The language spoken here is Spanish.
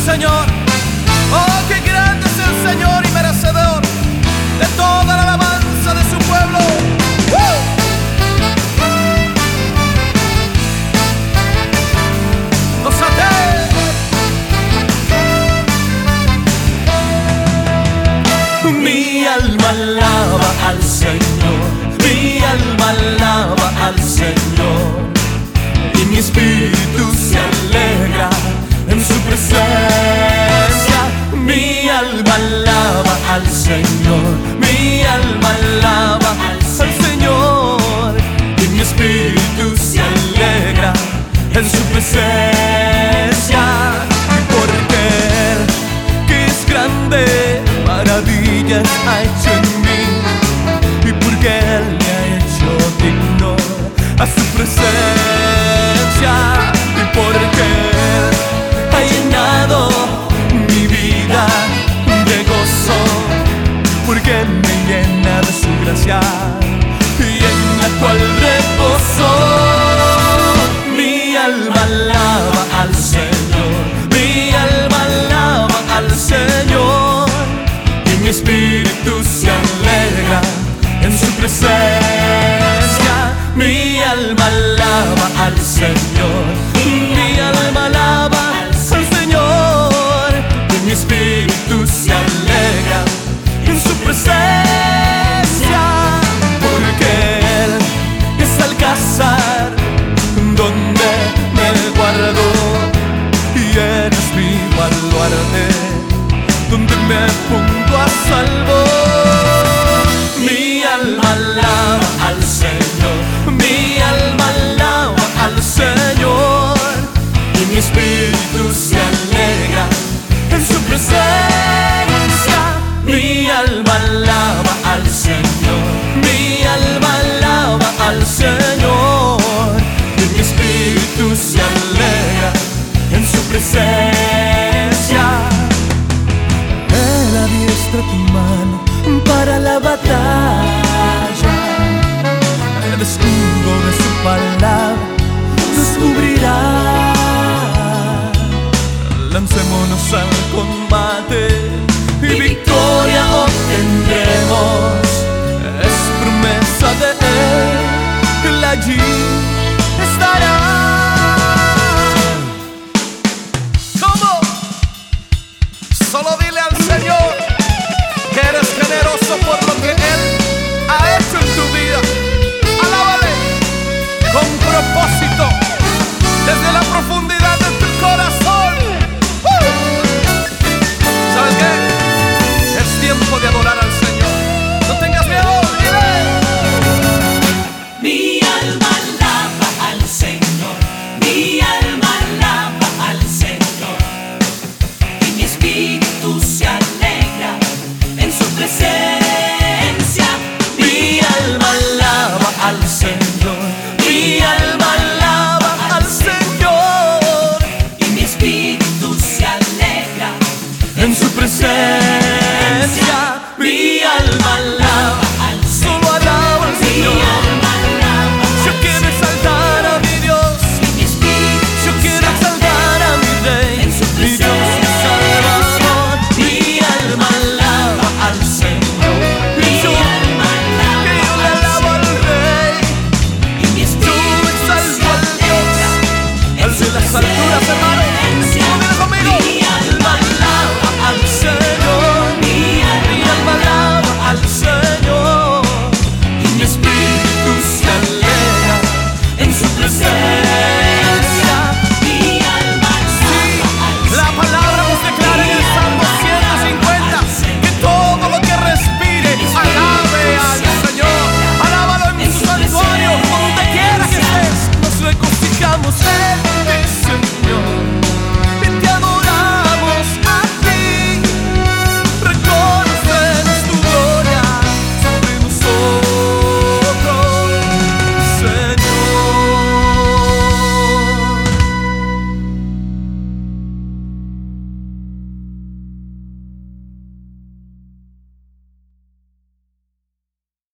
Señor. Oh, qué grande es el Señor y merecedor de toda la alabanza de su pueblo. Mi alma alaba al Señor, mi alma alaba al Señor, y mi espíritu se alegra en su presencia. Mi alma alaba al Señor, mi alma alaba al Señor, y mi espíritu se alegra en su presencia. Porque Él, que es grande, maravillas ha hecho en mí, y porque Él me ha hecho digno a su presencia, y porque Él ha llenado mi vida de gozo, porque me llena de su gracia y en la cual reposo. Mi alma alaba al Señor, mi alma alaba al Señor, y mi espíritu se alegra en su presencia. Mi alma alaba al Señor, mi alma alaba al Señor, y mi espíritu se alegra en su presencia. Porque Él es alcázar donde me guardo, y eres mi baluarte donde me pongo a salvo. Mi alma alaba al Señor, mi alma alaba al Señor, y mi espíritu se alegra en su presencia. Mi alma alaba al Señor, mi alma alaba al Señor, y mi espíritu se alegra en su presencia. Él adiestra tu mano para la batalla, el escudo de su palabra nos cubrirá. Lancémonos al combate y victoria obtendremos, es promesa de Él, Él allí estará.